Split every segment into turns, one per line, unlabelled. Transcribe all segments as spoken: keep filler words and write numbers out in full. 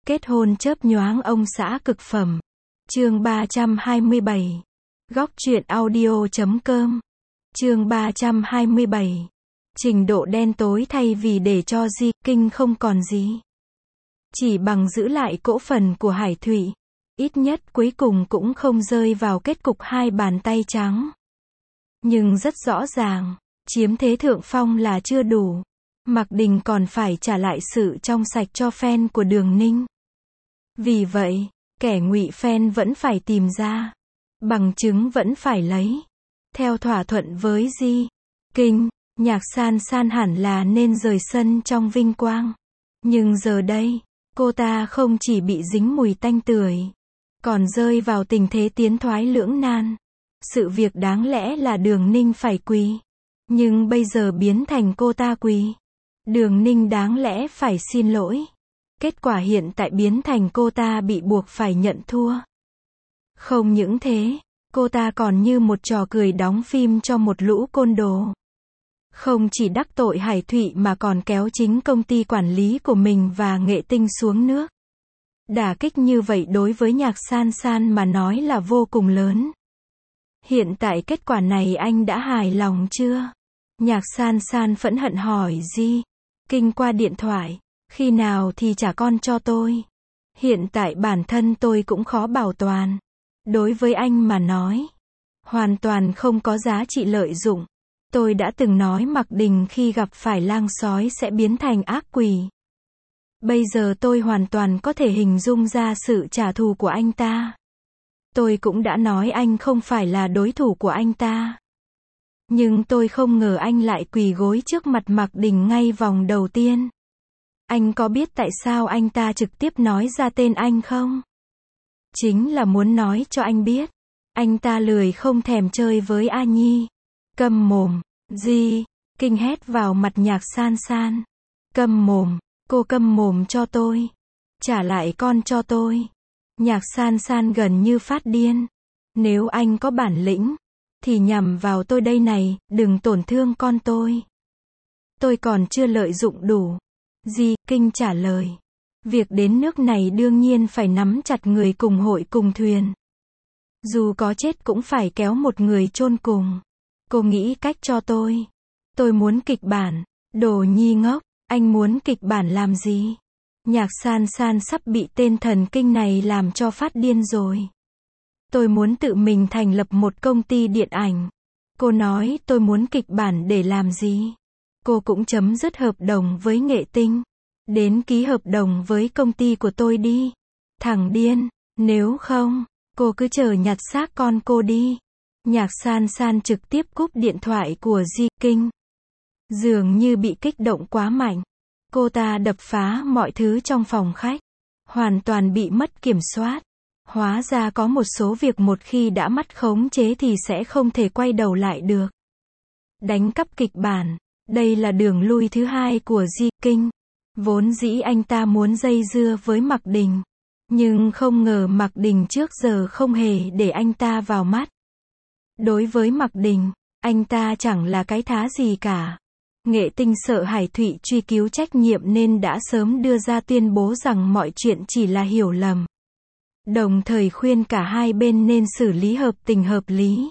Kết hôn chớp nhoáng ông xã cực phẩm. Chương ba trăm hai mươi bảy. Góc truyện audio chấm com. Chương ba trăm hai mươi bảy. Trình độ đen tối thay vì để cho Di Kinh không còn gì. Chỉ bằng giữ lại cỗ phần của Hải Thụy. Ít nhất cuối cùng cũng không rơi vào kết cục hai bàn tay trắng. Nhưng rất rõ ràng, chiếm thế thượng phong là chưa đủ. Mạc Đình còn phải trả lại sự trong sạch cho fan của Đường Ninh. Vì vậy, kẻ ngụy fan vẫn phải tìm ra. Bằng chứng vẫn phải lấy. Theo thỏa thuận với Di Kinh, Nhạc San San hẳn là nên rời sân trong vinh quang. Nhưng giờ đây, cô ta không chỉ bị dính mùi tanh tưởi, còn rơi vào tình thế tiến thoái lưỡng nan. Sự việc đáng lẽ là Đường Ninh phải quỳ, nhưng bây giờ biến thành cô ta quỳ. Đường Ninh đáng lẽ phải xin lỗi. Kết quả hiện tại biến thành cô ta bị buộc phải nhận thua. Không những thế, cô ta còn như một trò cười đóng phim cho một lũ côn đồ. Không chỉ đắc tội Hải Thụy mà còn kéo chính công ty quản lý của mình và Nghệ Tinh xuống nước. Đả kích như vậy đối với Nhạc San San mà nói là vô cùng lớn. Hiện tại kết quả này anh đã hài lòng chưa? Nhạc San San phẫn hận hỏi Di Kinh qua điện thoại. Khi nào thì trả con cho tôi? Hiện tại bản thân tôi cũng khó bảo toàn. Đối với anh mà nói, hoàn toàn không có giá trị lợi dụng. Tôi đã từng nói Mạc Đình khi gặp phải lang sói sẽ biến thành ác quỷ. Bây giờ tôi hoàn toàn có thể hình dung ra sự trả thù của anh ta. Tôi cũng đã nói anh không phải là đối thủ của anh ta. Nhưng tôi không ngờ anh lại quỳ gối trước mặt Mạc Đình ngay vòng đầu tiên. Anh có biết tại sao anh ta trực tiếp nói ra tên anh không? Chính là muốn nói cho anh biết. Anh ta lười không thèm chơi với A Nhi. Câm mồm. Di Kinh hét vào mặt Nhạc San San. Câm mồm. Cô câm mồm cho tôi. Trả lại con cho tôi. Nhạc San San gần như phát điên. Nếu anh có bản lĩnh, thì nhằm vào tôi đây này, đừng tổn thương con tôi. Tôi còn chưa lợi dụng đủ. Di Kinh trả lời. Việc đến nước này đương nhiên phải nắm chặt người cùng hội cùng thuyền. Dù có chết cũng phải kéo một người chôn cùng. Cô nghĩ cách cho tôi. Tôi muốn kịch bản. Đồ nhi ngốc, anh muốn kịch bản làm gì? Nhạc San San sắp bị tên thần kinh này làm cho phát điên rồi. Tôi muốn tự mình thành lập một công ty điện ảnh. Cô nói tôi muốn kịch bản để làm gì? Cô cũng chấm dứt hợp đồng với Nghệ Tinh. Đến ký hợp đồng với công ty của tôi đi. Thằng điên, nếu không, cô cứ chờ nhặt xác con cô đi. Nhạc San San trực tiếp cúp điện thoại của Di Kinh. Dường như bị kích động quá mạnh. Cô ta đập phá mọi thứ trong phòng khách. Hoàn toàn bị mất kiểm soát. Hóa ra có một số việc một khi đã mất khống chế thì sẽ không thể quay đầu lại được. Đánh cắp kịch bản. Đây là đường lui thứ hai của Di Kinh. Vốn dĩ anh ta muốn dây dưa với Mạc Đình. Nhưng không ngờ Mạc Đình trước giờ không hề để anh ta vào mắt. Đối với Mạc Đình, anh ta chẳng là cái thá gì cả. Nghệ Tinh sợ Hải Thụy truy cứu trách nhiệm nên đã sớm đưa ra tuyên bố rằng mọi chuyện chỉ là hiểu lầm. Đồng thời khuyên cả hai bên nên xử lý hợp tình hợp lý.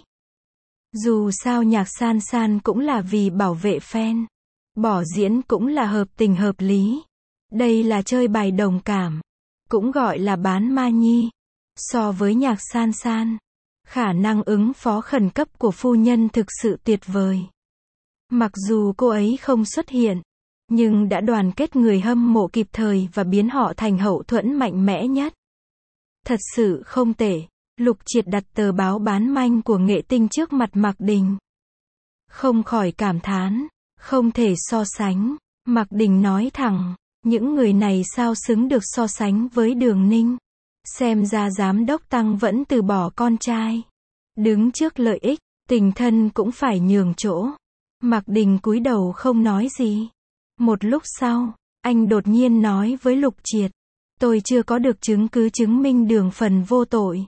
Dù sao Nhạc San San cũng là vì bảo vệ fan. Bỏ diễn cũng là hợp tình hợp lý. Đây là chơi bài đồng cảm. Cũng gọi là bán ma nhi. So với Nhạc San San, khả năng ứng phó khẩn cấp của phu nhân thực sự tuyệt vời. Mặc dù cô ấy không xuất hiện, nhưng đã đoàn kết người hâm mộ kịp thời và biến họ thành hậu thuẫn mạnh mẽ nhất. Thật sự không tệ. Lục Triệt đặt tờ báo bán manh của Nghệ Tinh trước mặt Mạc Đình. Không khỏi cảm thán. Không thể so sánh. Mạc Đình nói thẳng. Những người này sao xứng được so sánh với Đường Ninh. Xem ra giám đốc Tăng vẫn từ bỏ con trai. Đứng trước lợi ích, tình thân cũng phải nhường chỗ. Mạc Đình cúi đầu không nói gì. Một lúc sau, anh đột nhiên nói với Lục Triệt. Tôi chưa có được chứng cứ chứng minh Đường Phần vô tội.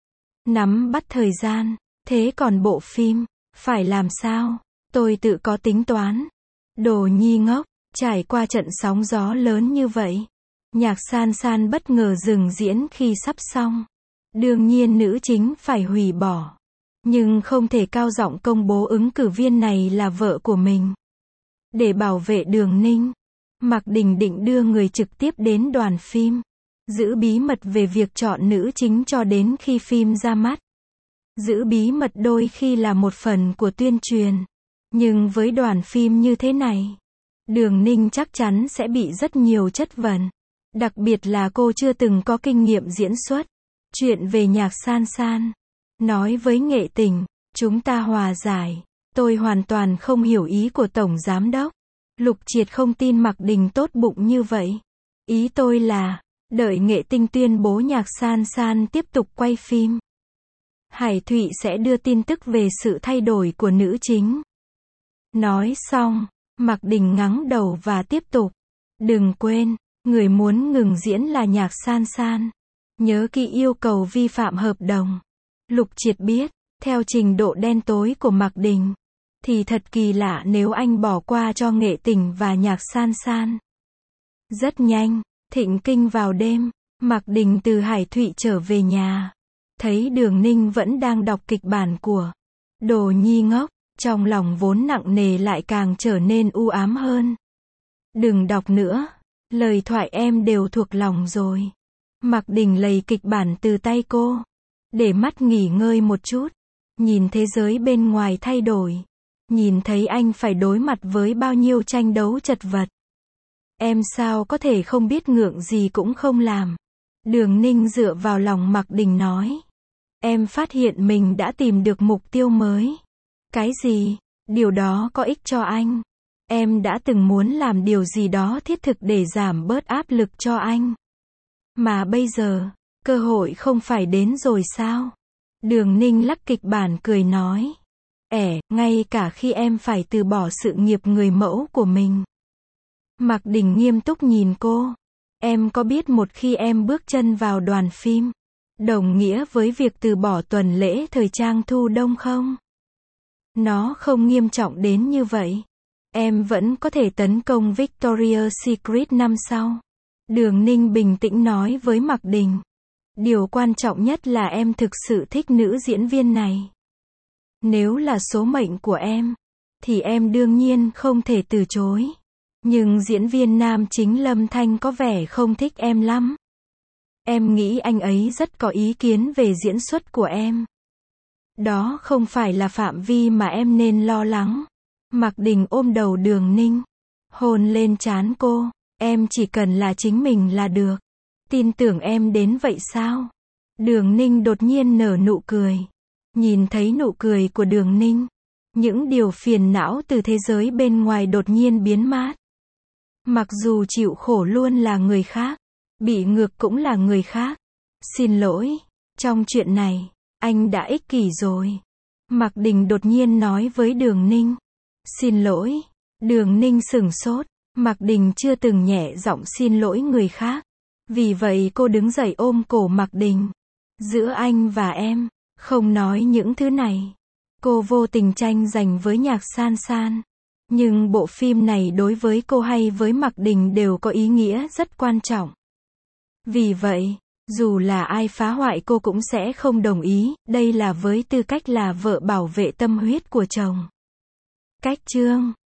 Nắm bắt thời gian. Thế còn bộ phim, phải làm sao? Tôi tự có tính toán. Đồ nhi ngốc, trải qua trận sóng gió lớn như vậy. Nhạc San San bất ngờ dừng diễn khi sắp xong. Đương nhiên nữ chính phải hủy bỏ. Nhưng không thể cao giọng công bố ứng cử viên này là vợ của mình. Để bảo vệ Đường Ninh, Mạc Đình định đưa người trực tiếp đến đoàn phim. Giữ bí mật về việc chọn nữ chính cho đến khi phim ra mắt. Giữ bí mật đôi khi là một phần của tuyên truyền. Nhưng với đoàn phim như thế này, Đường Ninh chắc chắn sẽ bị rất nhiều chất vấn. Đặc biệt là cô chưa từng có kinh nghiệm diễn xuất. Chuyện về Nhạc San San. Nói với Nghệ Tình, chúng ta hòa giải. Tôi hoàn toàn không hiểu ý của Tổng Giám Đốc. Lục Triệt không tin Mạc Đình tốt bụng như vậy. Ý tôi là, đợi Nghệ Tinh tuyên bố Nhạc San San tiếp tục quay phim, Hải Thụy sẽ đưa tin tức về sự thay đổi của nữ chính. Nói xong, Mạc Đình ngắng đầu và tiếp tục. Đừng quên, người muốn ngừng diễn là Nhạc San San. Nhớ kỹ yêu cầu vi phạm hợp đồng. Lục Triệt biết, theo trình độ đen tối của Mạc Đình, thì thật kỳ lạ nếu anh bỏ qua cho Nghệ Tình và Nhạc San San. Rất nhanh, thịnh kinh vào đêm, Mạc Đình từ Hải Thụy trở về nhà. Thấy Đường Ninh vẫn đang đọc kịch bản của Đồ Nhi Ngốc, trong lòng vốn nặng nề lại càng trở nên u ám hơn. Đừng đọc nữa, lời thoại em đều thuộc lòng rồi. Mạc Đình lấy kịch bản từ tay cô, để mắt nghỉ ngơi một chút, nhìn thế giới bên ngoài thay đổi, nhìn thấy anh phải đối mặt với bao nhiêu tranh đấu chật vật. Em sao có thể không biết ngượng gì cũng không làm. Đường Ninh dựa vào lòng Mạc Đình nói. Em phát hiện mình đã tìm được mục tiêu mới. Cái gì? Điều đó có ích cho anh. Em đã từng muốn làm điều gì đó thiết thực để giảm bớt áp lực cho anh. Mà bây giờ, cơ hội không phải đến rồi sao? Đường Ninh lắc kịch bản cười nói. Ẻ, ngay cả khi em phải từ bỏ sự nghiệp người mẫu của mình. Mạc Đình nghiêm túc nhìn cô. Em có biết một khi em bước chân vào đoàn phim, đồng nghĩa với việc từ bỏ tuần lễ thời trang thu đông không? Nó không nghiêm trọng đến như vậy. Em vẫn có thể tấn công Victoria's Secret năm sau. Đường Ninh bình tĩnh nói với Mạc Đình. Điều quan trọng nhất là em thực sự thích nữ diễn viên này. Nếu là số mệnh của em, thì em đương nhiên không thể từ chối. Nhưng diễn viên nam chính Lâm Thanh có vẻ không thích em lắm. Em nghĩ anh ấy rất có ý kiến về diễn xuất của em. Đó không phải là phạm vi mà em nên lo lắng. Mạc Đình ôm đầu Đường Ninh, hôn lên trán cô. Em chỉ cần là chính mình là được. Tin tưởng em đến vậy sao? Đường Ninh đột nhiên nở nụ cười. Nhìn thấy nụ cười của Đường Ninh, những điều phiền não từ thế giới bên ngoài đột nhiên biến mất. Mặc dù chịu khổ luôn là người khác, bị ngược cũng là người khác. Xin lỗi, trong chuyện này, anh đã ích kỷ rồi. Mạc Đình đột nhiên nói với Đường Ninh. Xin lỗi. Đường Ninh sửng sốt. Mạc Đình chưa từng nhẹ giọng xin lỗi người khác. Vì vậy cô đứng dậy ôm cổ Mạc Đình. Giữa anh và em, không nói những thứ này. Cô vô tình tranh giành với Nhạc San San. Nhưng bộ phim này đối với cô hay với Mạc Đình đều có ý nghĩa rất quan trọng. Vì vậy, dù là ai phá hoại cô cũng sẽ không đồng ý, đây là với tư cách là vợ bảo vệ tâm huyết của chồng. Cách chương